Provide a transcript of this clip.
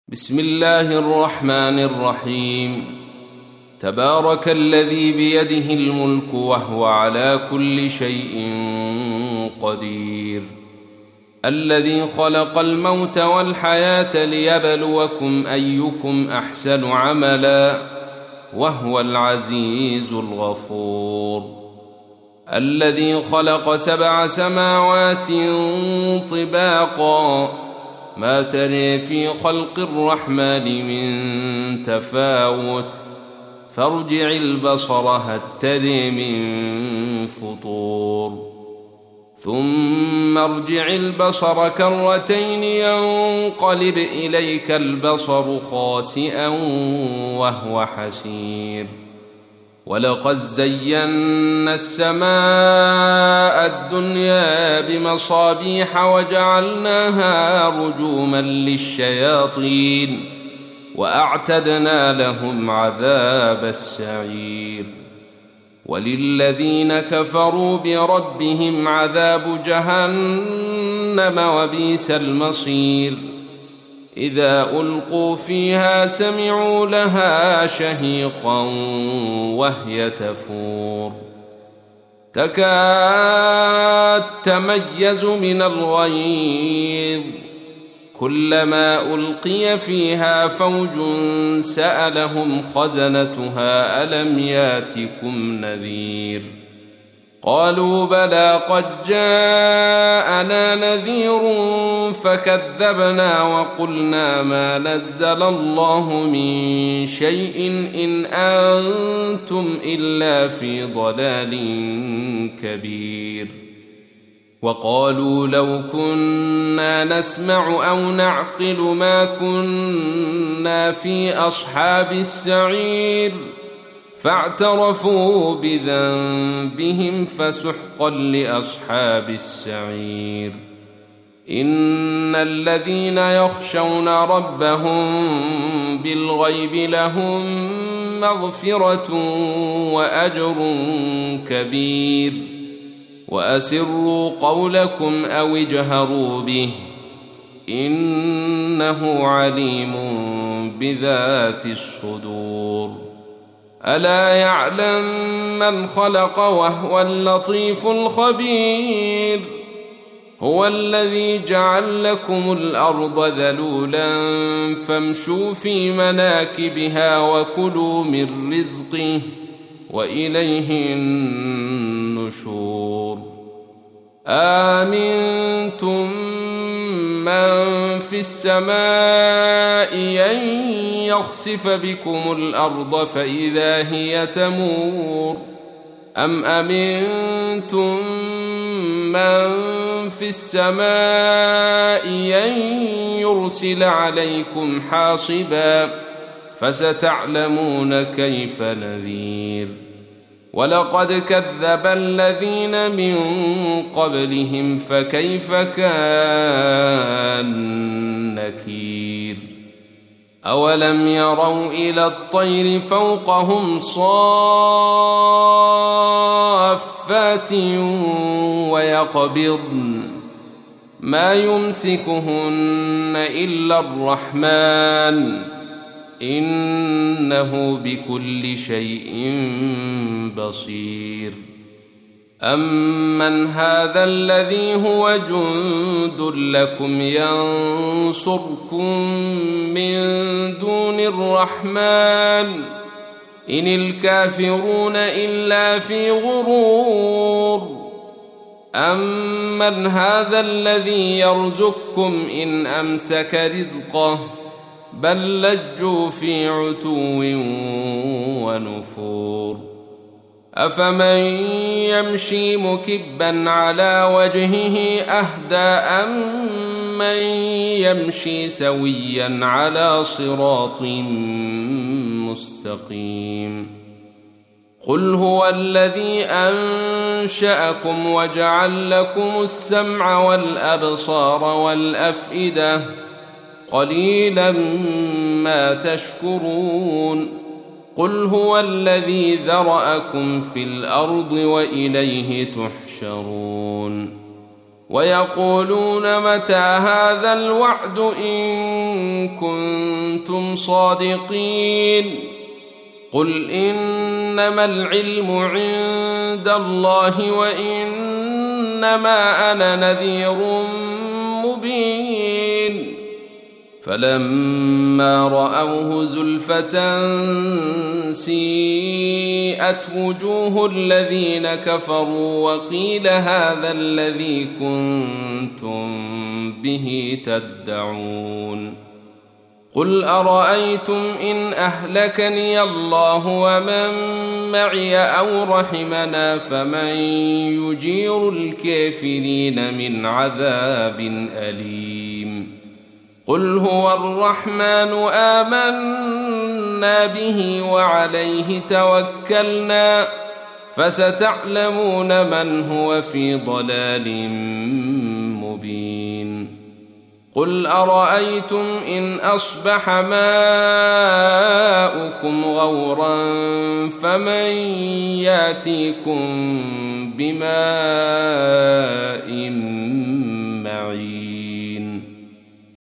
بسم الله الرحمن الرحيم. تبارك الذي بيده الملك وهو على كل شيء قدير، الذي خلق الموت والحياة ليبلوكم أيكم أحسن عملا وهو العزيز الغفور، الذي خلق 7 سماوات طباقا ما تري في خلق الرحمن من تفاوت فارجع البصر هل تري من فطور، ثم ارجع البصر كرتين ينقلب إليك البصر خاسئا وهو حسير، ولقد زينا السماء الدنيا بمصابيح وجعلناها رجوما للشياطين وأعتدنا لهم عذاب السعير، وللذين كفروا بربهم عذاب جهنم وبئس المصير، إذا ألقوا فيها سمعوا لها شهيقا وهي تفور، تكاد تميز من الغيظ، كلما ألقي فيها فوج سألهم خزنتها ألم ياتكم نذير، قالوا بلى قد جاءنا نذير فكذبنا وقلنا ما نزل الله من شيء إن أنتم إلا في ضلال كبير، وقالوا لو كنا نسمع أو نعقل ما كنا في أصحاب السعير، فاعترفوا بذنبهم فسحقا لأصحاب السعير، إن الذين يخشون ربهم بالغيب لهم مغفرة وأجر كبير، وأسروا قولكم أو اجهروا به إنه عليم بذات الصدور، ألا يعلم من خلق وهو اللطيف الخبير، هو الذي جعل لكم الأرض ذلولا فامشوا في مناكبها وكلوا من رزقه وإليه النشور، آمنتم من في السماء أن يخسف بكم الأرض فإذا هي تمور، أم أمنتم من في السماء أن يرسل عليكم حاصبا فستعلمون كيف نذير، ولقد كذب الذين من قبلهم فكيف كان نكير، أولم يروا إلى الطير فوقهم صافات ويقبضن ما يمسكهن إلا الرحمن إنه بكل شيء بصير، أمن هذا الذي هو جند لكم ينصركم من دون الرحمن إن الكافرون إلا في غرور، أمن هذا الذي يرزقكم إن أمسك رزقه بل لجوا في عتو ونفور، أفمن يمشي مكبا على وجهه أهدى أمن يمشي سويا على صراط مستقيم، قل هو الذي أنشأكم وجعل لكم السمع والأبصار والأفئدة قليلا ما تشكرون، قل هو الذي ذرأكم في الأرض وإليه تحشرون، ويقولون متى هذا الوعد إن كنتم صادقين قل إنما العلم عند الله وإنما أنا نذير مبين فلما رأوه زلفة سيئت وجوه الذين كفروا وقيل هذا الذي كنتم به تدعون قل أرأيتم إن أهلكني الله ومن معي أو رحمنا فمن يجير الكافرين من عذاب أليم قل هو الرحمن آمنا به وعليه توكلنا فستعلمون من هو في ضلال مبين قل أرأيتم إن أصبح ماؤكم غورا فمن ياتيكم بماء